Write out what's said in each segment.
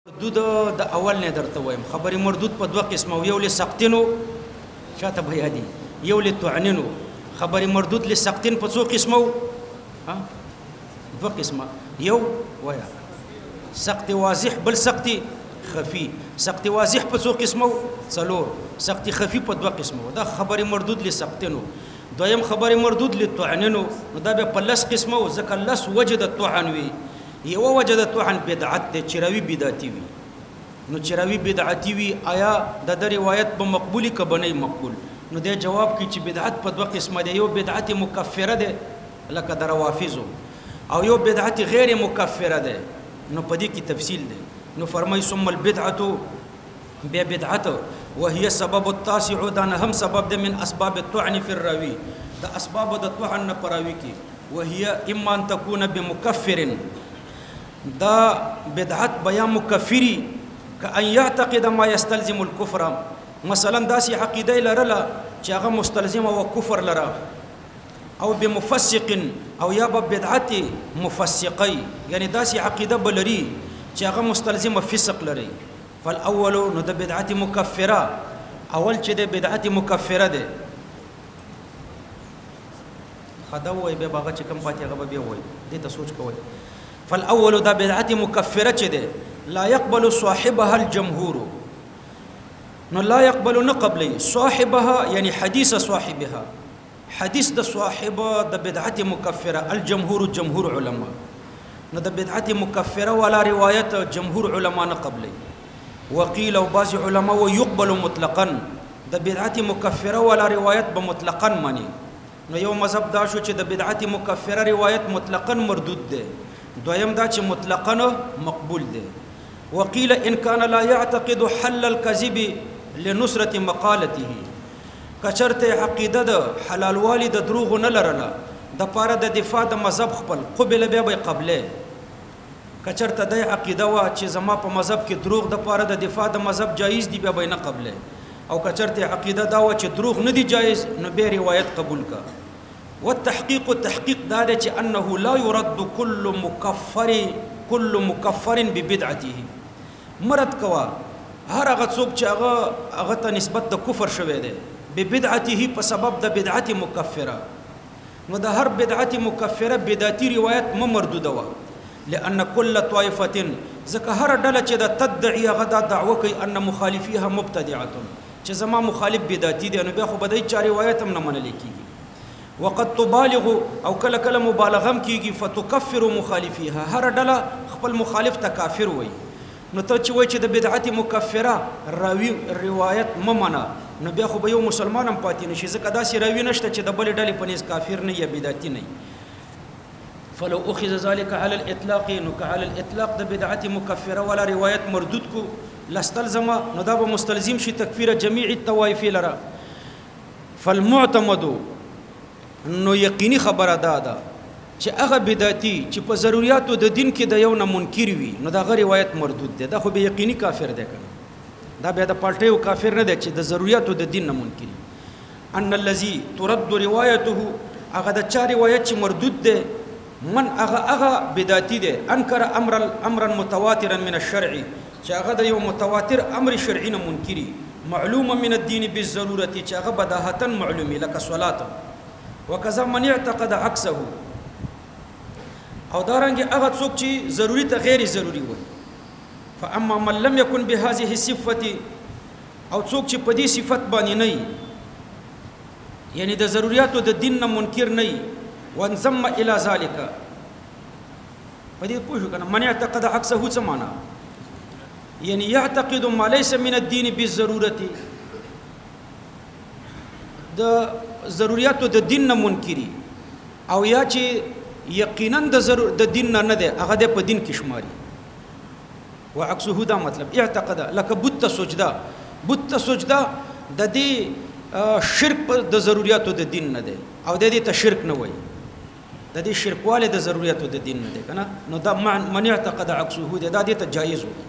مردود د اول نه درته وایم خبري مردود په دوه قسمه یو له سقطینو شاته بیا دي یو له تعنینو خبري مردود له سقطین په څو قسمه ها دوه قسمه یو ویا سقط واضح بل سقط خفي سقط واضح په څو قسمه څلور سقط خفي په دوه قسمه دا خبري مردود له سقطینو دویم خبري مردود له تعنینو دا به په لس قسمه ځکه لس وجد التعنوي یو وجد توحن بدعت د چروي بدعتي وي نو چروي بدعتي وي آیا د روایت په مقبولي ک بنئ مقبول نو د جواب کی چې بدعت په دوه قسمه دی یو بدعت مکفره ده لکه د روافضو او یو بدعت غیر مکفره ده نو په دې کې تفصیل ده نو فرمای ثم البدعه بدعت وهي سبب التاسع دا هم سبب ده من اسباب الطعن في الراوي دا اسباب د طعن پراوي کې وهي اما ان تكون بمكفر دا بدعت بیا مکفری کأن يعتقد ما يستلزم الكفر مثلا داسي عقیده لرله چې هغه مستلزم او کفر لره او بمفسق او یا بدعت مفسقي یعنی داسي عقیده بلري چې هغه مستلزم فسق لري فالاول نو د بدعت مکفره اول چې د بدعت مکفره ده خداوي به باغه چې کوم پاتې هغه به وي دې ته سوچ کوئ فالاول دا بدعت مکفره چه ده لا يقبل صاحبها الجمهور نو لا يقبل نقبل صاحبها يعني حديث صاحبها حديث د صاحب د بدعت مکفره الجمهور جمهور علماء نو د بدعت مکفره ولا روایت جمهور علماء نقبل وقيل وبعض علماء ويقبل مطلقا د بدعت مکفره ولا روایت بمطلقا معنی نو یو مذهب دا شو چې د بدعت مکفره روایت مطلقا مردود ده دویم دا چې مطلقاً مقبول دی وقيل ان كان لا يعتقد حل الكذب لنصرة مقالته کچرته عقیده د حلال والی د دروغ نه لرله د پاره د دفاع د مذهب خپل قبل به قبله کچرته د عقیده وا چې زما په مذهب کې دروغ د پاره د دفاع د مذهب جایز دی به نه قبله او کچرته عقیده دا وا چې دروغ نه دی جایز نو به روایت قبول کا والتحقيق التحقيق دا چې انه لا يرد كل مكفر ببدعته مرد کوا هر هغه څوک چې هغه ته نسبت د کفر شوی دی ببدعته په سبب د بدعت مکفره نو د هر بدعت مکفره بدعتي روایت مردوده و لان كل طائفه ځکه هر ډله چې د تدعي غدا دعوه کوي ان مخالفيها مبتدعه چې زما مخالف بدعتي دي نو بیا خو بدای چا روایت هم نه منل کیږي وقد تبالغ او کله کله مبالغه کیږي فتكفر مخالفيها هر ډله خپل مخالف ته کافر وای نو ته چې وای چې د بدعت مکفره راوی روایت ممنه نو بیا خو به یو مسلمان هم پاتې نشي ځکه داسې راوی نشته چې د بل ډلې په نس کافر نه یا بدعتي نه فلو اخذ ذلك على الاطلاق نو على الاطلاق د بدعت مکفره ولا روایت مردود کو لستلزم نو دا به مستلزم شي تکفیر جميع الطوائف لرا فالمعتمد نو یقیني خبره ده چې هغه بدعتي چې په ضرورتو د دین کې د یو نه منکر وي نو دا غیر روایت مردود ده دا خو به یقیني کافر ده کنه دا به د پالټیو کافر نه ده چې د ضرورتو د دین نه منکر ان الذي ترد روایته هغه د چا روایت چې مردود ده من هغه بدعتي ده انکر امرا متواترا من الشرع چې هغه د یو متواتر امر شرعي نه منکري معلومه من الدين بالضروره چې هغه بداهتا معلومه لکه صلات وکذا من اعتقد عكسه او دارنګ هغه څوک چې ضروری ته غیر ضروری وي فاما من لم يكن بهذه الصفه او څوک چې په دې صفت باندې نه یعنی د ضرورتو د دین نه منکر نه وانضم الى ذلك په دې پوښښ کنه من اعتقد عكسه څه معنا یعنی يعتقد ما ليس من الدين بالضروره د ضرورتو د دین نه منکری او یا چې یقینا د دین نه ده هغه د په دین کې شماري وعكسه دا مطلب اعتقد لك بت سجده د دې شرک د ضرورتو د دین نه ده او د دې ته شرک نه وای د دې شرکواله د ضرورتو د دین نه ده کنه نو دا من اعتقد عكسه دا دې ته جایز وي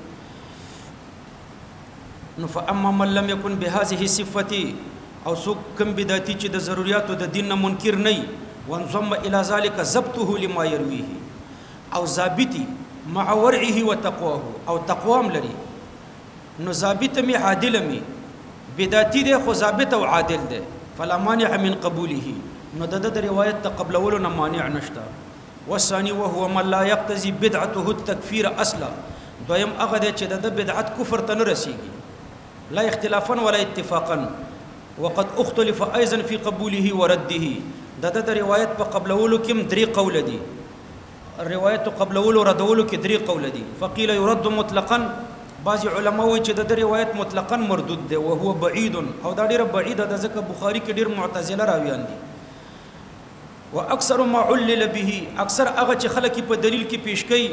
نو فاما من لم يكن بهذه الصفه او سو کم بدعتي چې د ضرورتو د دین نه منکر نه وانضم الى ذلك ضبطه لما يرويه او ضابطي مع ورعه وتقواه او تقوام لري نو ضابط می عادل می بدعتي ده خو ضابط او عادل ده فلا مانع من قبوله نو د روایت ته قبلولو نه مانع نشتا والثاني وهو من لا يقتضي بدعته التكفير اصلا دویم هغه ده چې د بدعت کفر ته نه رسیږي لا اختلافا ولا اتفاقا وقد اختلف ايضا في قبوله ورده د روایت په قبلولو کې درې قول دي الروايات قبلولو ردولو کې درې قول دي فقيل يرد مطلقا بعض علماء وایي چې د روایت مطلقا مردود ده وهو بعيد او دا ډیره بعیده ده ځکه بخاری کې ډیر معتزله راویان دي واكثر ما علل به اکثر هغه چې خلک په دلیل کې پیش کوي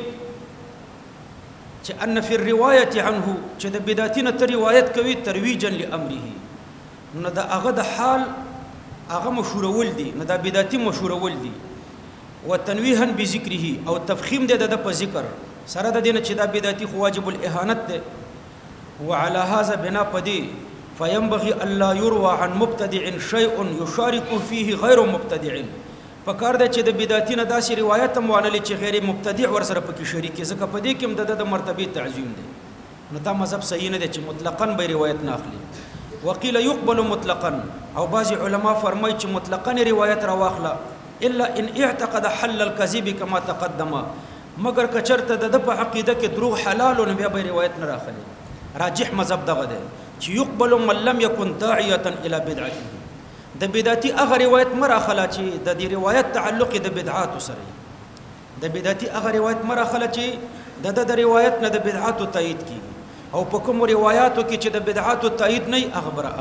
چې ان فی الروايه عنه چې د بدعتینه ته روایت کوي ترویجا لامره نو دا هغه د حال هغه مشهورول دي نو دا بدعتي مشهورول دي وتنويها بذكره او تفخيم ده د په ذکر سره د دین چې دا بدعتي خو واجب الاهانت ده وعلى هذا بنا پدی فينبغي الا يروى عن مبتدع شيء يشارك فيه غير مبتدع فکار ده چې د بدعتینه داسې روایت هم وانه چې غیر مبتدع ور سره پکې شریک ځکه پدې کې هم د مرتبه تعظیم ده نو دا مذهب صحیح نه ده چې مطلقاً به روایت نه اخلي وقيل يقبل مطلقاً او بعض علما فرمایي چې مطلقاً روایت را واخله الا ان اعتقد حل الكذب كما تقدم مگر کچرته د په عقیده کې دروغ حلال او بیا به روایت نه راخلي راجح مذهب دغه ده چې يقبل من لم يكن داعيه الى بدعته د بدعتي هغه روایت مراخله چې د دې روایت تعلق د بدعات سره د بدعتي هغه روایت مراخله چې د روایت نه د بدعات تایید کیږي او په کوم روایتو کې چې د بدعات تایید نه اخبار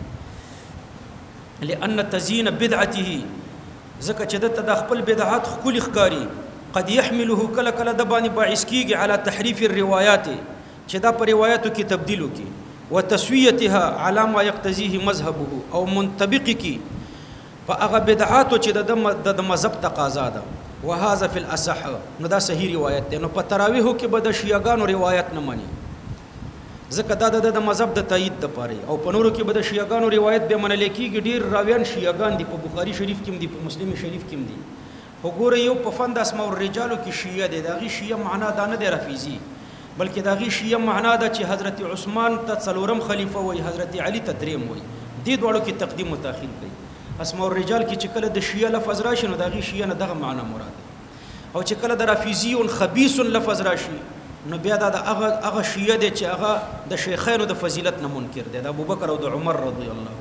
اخلي لان تزيين بدعته ځکه چې د خپل بدعات خپل ښکاری قد يحمله کله کله د باندې باعث کیږي على تحریف الروایات چې دا په روایتو کې تبدیل وکي وتسویتها على ما يقتضيه مذهبه او منطبق کی په هغه بدعاتو چې د مذهب تقاضا ده وهذا في الاصح نو دا صحیح روایت ده نو په تراویح کې به د شیعاګانو روایت نه مانی ځکه دا د مذهب د تایید د پاره او په نورو کې به د شیعاګانو روایت به منل کېږي ډیر راویان شیعاګان دي په بخاری شریف کې دي په مسلم شریف کې دي وګوره یو په فند اسماء الرجال کې شیعه دي داغي شیعه معنا دا نه دی رفیزي بلکې داغي شیعه معنا دا چې حضرت عثمان ته څلورم خلیفہ وای حضرت علی ته دریم وای دې دوړو کې تقدیم او تاخير کوي اسماء الرجال کې چې کله د شیعه لفظ راشي نو داغي شیعه نه دغه معنا مراد او چې کله د رفیزي او خبيث لفظ راشي نو بیا دا هغه شیعه دي چې هغه د شیخانو د فضیلت نه منکر دي د ابوبکر او د عمر رضی الله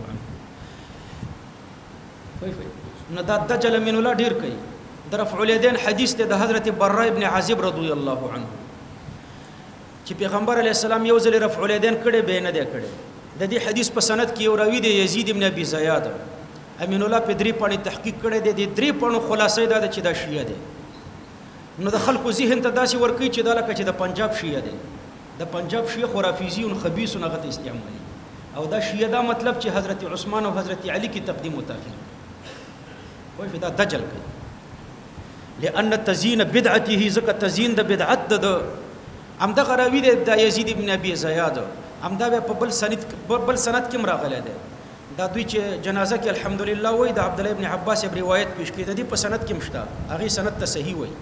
عنه نو دا دجل من الله ډیر کوي د رفع الیدین حدیث ته د حضرت براء ابن عازب رضی الله عنه چې پیغمبر علی السلام یو ځل رفع الیدین کړي به نه دی کړي د دې حدیث په سند کې یو راوی دی یزید ابن ابي زیاد امین الله په درې پانی تحقیق کړي دی د درې پانو خلاصې دا چې دا شیعه دي نو د خلکو ذهن ته داسې ورکی چې دا لکه چې د پنجاب شیعه دي د پنجاب شیعه خرافیزی او خبيث او غته استعمالي او دا شیعه دا مطلب چې حضرت عثمان او حضرت علی کی تقدیم او تاخير وای دا دجل کوي لأن تزيين بدعته زکه تزيين د بدعت د امدا غراوی د یزید ابن ابي زیاد امدا په بل سند کې مراغله ده دا دوی چې جنازه کې الحمدلله وای د عبد الله ابن عباس روایت پیش کړي د په سند کې مشته هغه سند ته صحیح وای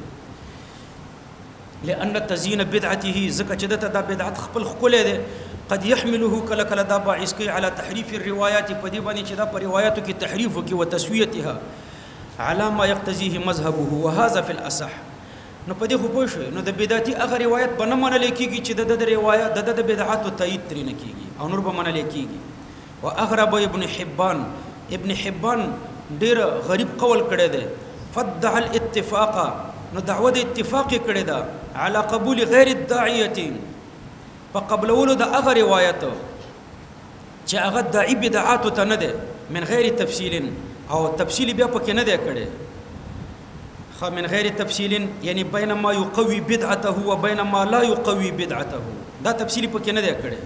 لأن تزيين بدعته زکه چې د بدعت خپل خپل ده قد يحمله کله کله دا باعث کوي على تحریف الروايات په دې باندې چې دا په روایتو کې تحریف وکي او تسویتها على ما يقتضيه مذهبه وهذا في الاصح نو په دې خو پوه شو نو د بدعتي هغه روایت به نه منل کېږي چې د روایت د بدعات تایید ترې نه کېږي او نور به منل کېږي واغرب ابن حبان ډېر غریب قول کړی دی فدع الاتفاق نو دعوه د اتفاق کړی ده على قبول غیر الداعیه په قبولولو د هغه روایت چې هغه داعی بدعات ته نه ده من غیر تفصیل او تفصیل بیا پکې نه دی کړي خو من غیر تفصیل یعنی بین ما یقوی بدعته و بین ما لا یقوی بدعته دا تفصیل پکې نه دی کړي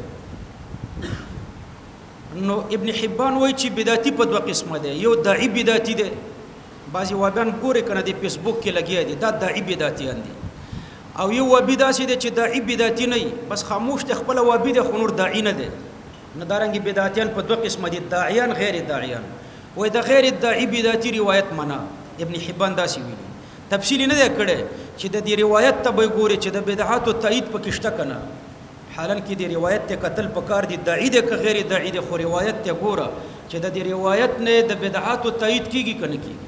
نو ابن حبان وایي چې بدعتي په دوه قسمه ده یو داعی بدعتي ده بعضی وابان ګوري کنه د فیسبوک کې لګیا دي دا داعی بدعتيان دي او یو وابي داسې ده چې داعی بدعتي نه بس خاموش ته خپل وابي ده خو نور داعی نه ده نه دارنګي بدعتيان په دوه قسمه دي داعیان غیر داعیان وای د غیر الداعی بدعتي روایت منا ابن حبان داسې ویلي تفصیل نه دی کړی چې د دې روایت ته به ګوري چې د بدعات او تایید پکې شته کنه حالان کې د روایت ته قتل پکار دي داعی ده که غیر داعی ده خو روایت ته ګوره چې د دې روایت نه د بدعات او تایید کیږي کنه کیږي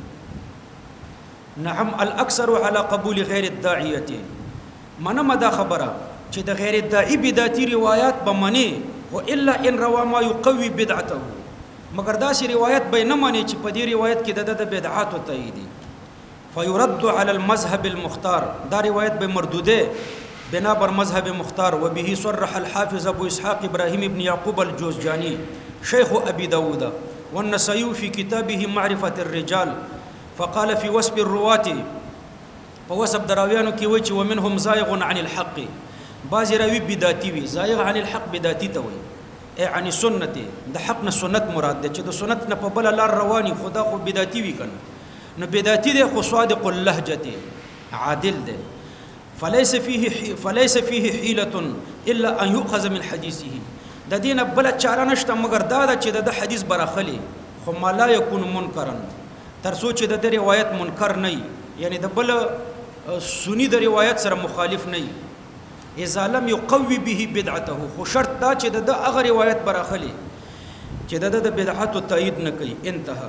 نعم الاکثر على قبول غیر الداعیه منم دا خبره چې د غیر داعی بدعتي روایت به منی و الا ان روا ما يقوي بدعته مگر دا سی روایت به نه مانی چې په دې روایت کې د بدعات او تایید فيرد على المذهب المختار دا روایت به مردوده بنا بر مذهب مختار وبه صرح الحافظ ابو اسحاق ابراهيم بن يعقوب الجوزجاني شيخ ابي داود والنسائي في كتابه معرفه الرجال فقال في وصف الرواه فوصف دراویانو کې وایي چې ومنهم زائغ عن الحق بعض راوی بدعتي وي زائغ عن الحق بدعتي ته وایي اي عن السنت د حق نه سنت مراد ده چې د سنت نه په بل لار رواني خدا خو بدعتي وي کنه نو بدعتي ده خو صادق اللهجه عادل ده فليس فيه حيلة الا ان يؤخذ من حديثه د دینه بل چاره نشته مگر دا چې د حدیث براخلي خو ما لا يكون منکرا تر سوچ د روایت منکر نه یعنی د بل سنی د روایت سره مخالف نه اذا لم يقوي به بدعته خو شرط دا چې د هغه روایت براخلي چې د بدعت او تایید نه کوي انتها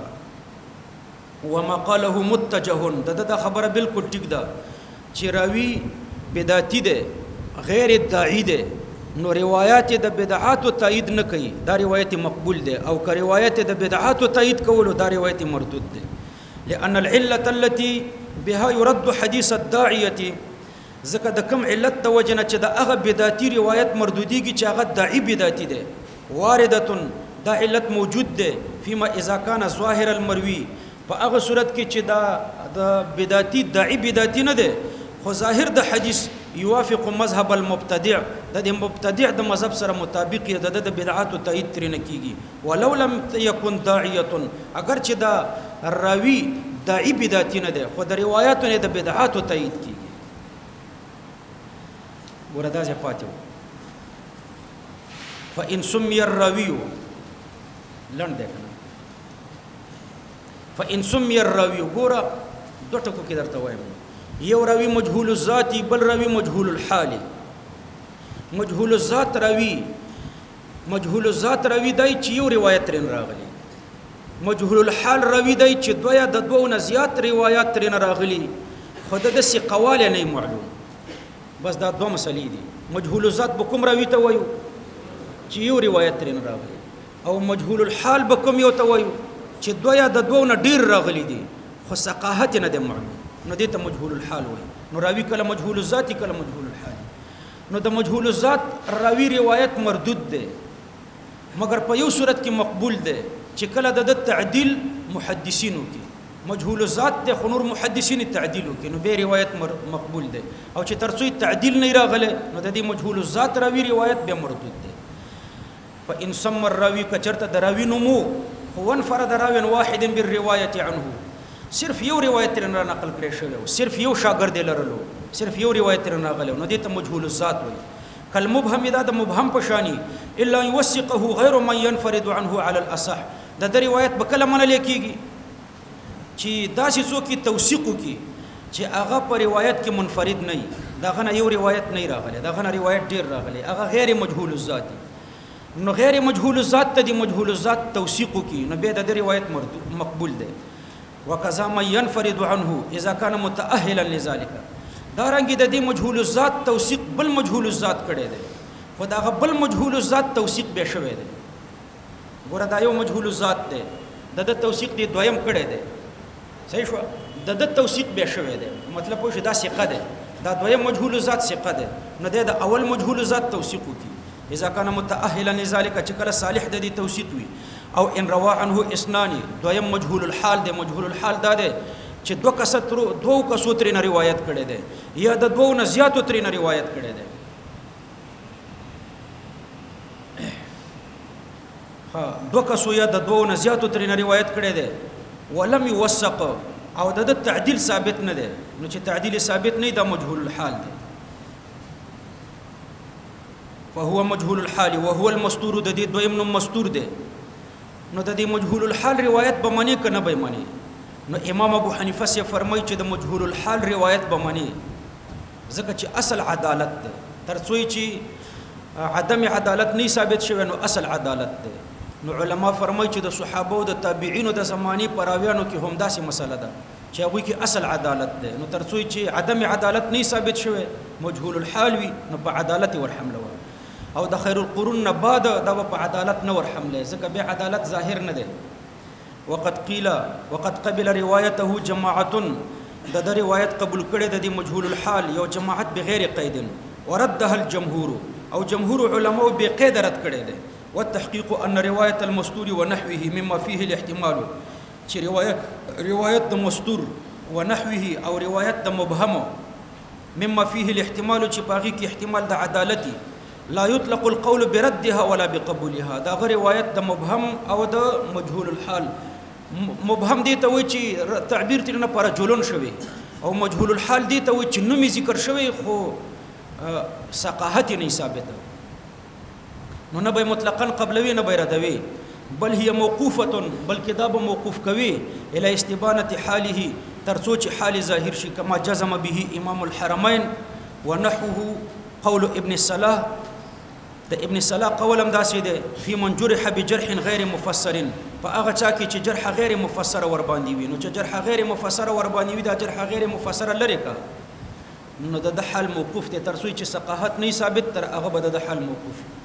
وما قاله متجه د خبره بالکل ټیک ده چې راوی بدعتي ده غیر داعی ده نو روایت د بدعات او تایید نه کوي دا روایت مقبول ده او که روایت د بدعات او تایید کولو دا روایت مردود ده لان العله التي بها يرد حديث الداعيه ځکه د کوم علت د وجنه چې د هغه بدعتي روایت مردودیږي چې هغه داعی بدعتي ده وارده دا علت موجود ده فيما اذا كان ظاهر المروي په هغه صورت کې چې دا د بدعتي داعی بدعتي نه ده خو ظاهر د حدیث يوافق مذهب المبتدع د مبتدع د مذهب سره مطابق د بدعات او تایید تر نه کیږي ولو لم يكن داعیه اگر چې دا راوی داعی بدعتي نه ده خو د روایتونو د بدعات او تایید کیږي وردا ځه پاتو فان سمي الراوي لند کنه فان سمي الراوي ګوره دوه ټکو کې درته وایم یو راوی مجهول الذات بل راوی مجهول الحال مجهول الذات راوی دای چې یو روایت ترن راغلی مجهول الحال راوی دای چې دویا د دوه نه زیات روایت ترن راغلی خود د ثقواله نه معلوم بس دا دوه مسلې دي مجهول الذات بكم راوی ته وایو چې یو روایت ترن راغلی او مجهول الحال بكم یو ته وایو چې دویا د دوه نه ډیر راغلی دي خو ثقاحت نه ده معلوم نو دې ته مجهول الحال وایي نو راوی کله مجهول الذات کله مجهول الحال نو د مجهول الذات راوی روایت مردود ده مگر په یو صورت کې مقبول ده چې کله د تعدیل محدثینو کې مجهول الذات ده خنور محدثین تعدیلو کې نو به روایت مقبول ده او چې ترڅو تعدیل نه راغله نو د دې مجهول الذات راوی روایت به مردود ده فان سم الراوی کچرته دراوی نمو هو انفرد راوی واحد بالروايه عنه صرف یو روایت تر نه نقل کړی شوی صرف یو شاګرد لرلو صرف یو روایت تر نه غلو نو دې ته مجهول الذات وایي کل مبهم دا د مبهم پشانی الا يوثقه غیر من ينفرد عنه على الاصح د روایت به کله منل کیږي چې داسې څوک توثیق کی چې هغه په روایت کې منفرد نه دا غنه یو روایت نه راغلی دا غنه روایت ډیر راغلی هغه غیر مجهول الذات نو غیر مجهول الذات ته د مجهول الذات توثیق کی نو به د روایت مقبول ده وکذا من ينفرد عنه اذا كان متأهلا لذلك دا رنګ د دې مجهول الذات توثیق بل مجهول الذات کړي دي خدا غ بل مجهول الذات توثیق به شوی دی ګوره دا یو مجهول الذات دی د توثیق دی دویم کړي دی صحیح شو د توثیق به شوی دی مطلب پوه دا ثقه دی دا دویم مجهول الذات ثقه دی نو د اول مجهول الذات توثیق کی اذا كان متأهلا لذلك چې کله صالح د دې توثیق وي او ان روا عنه اثنان دویم مجهول الحال دی مجهول الحال دا دی چې دوه کسو ترې روایت کړي دي یا د دوه نه زیاتو ترې روایت کړي دي ها دوه کسو یا د دوه نه زیاتو ترې روایت کړي دي ولم يوثق او د تعدیل ثابت نه دی نو چې تعدیل ثابت نه دا مجهول الحال دی فهو مجهول الحال وهو المستور د دې دویم نوم مستور دی نو د دې مجهول الحال روایت به معنی کنه به معنی نو امام ابو حنیفه سے فرمایي چې د مجهول الحال روایت به منی ځکه چې اصل عدالت ده تر څو چې عدم عدالت نه ثابت شوی نو اصل عدالت ده نو علما فرمایي چې د صحابه او د تابعینو د زمانی پراویانو کې هم داسې مسله ده چې هغه کې اصل عدالت ده نو تر څو چې عدم عدالت نه ثابت شوی مجهول الحال وي نو په عدالت ورحمله او د خیر القرون نه بعد دا په عدالت نه ورحمله ځکه به عدالت ظاهر نه ده وقد قيل وقد قبل روايته جماعه د روایت قبول کړي د مجهول الحال یو جماعت بغیر قید وردها الجمهور او جمهور علماء بقید رد کړي دي والتحقيق ان روايه المستور ونحوه مما فيه الاحتمال چې روایت د مستور ونحوه او روایت د مبهم مما فيه الاحتمال چې باغي کې احتمال د عدالتي لا يطلق القول بردها ولا بقبولها دا غیر روایت د مبهم او د مجهول الحال مبهم دي ته وي چې تعبیر ترنه پر جولون شوی او مجهول الحال دي ته وي چې نومي ذکر شوی خو ثقاحت نه ثابته نو نه به مطلقاً قبلوي نه به ردوي بل هي موقوفه بل کتاب موقوف کوي الى استبانه حاله ترڅو چې حال ظاهر شي کما جزم به امام الحرمين ونحوه قول ابن الصلاح د ابن صلاح قولم داسې ده فی من جرح بجرح غیر مفسر فاغه چا کې چې جرح غیر مفسر ور باندې وي نو چې جرح غیر مفسر ور باندې وي دا جرح غیر مفسر لري کا نو د حال موقوف ته تر څو چې ثقاحت نه ثابت تر هغه به د حال موقوف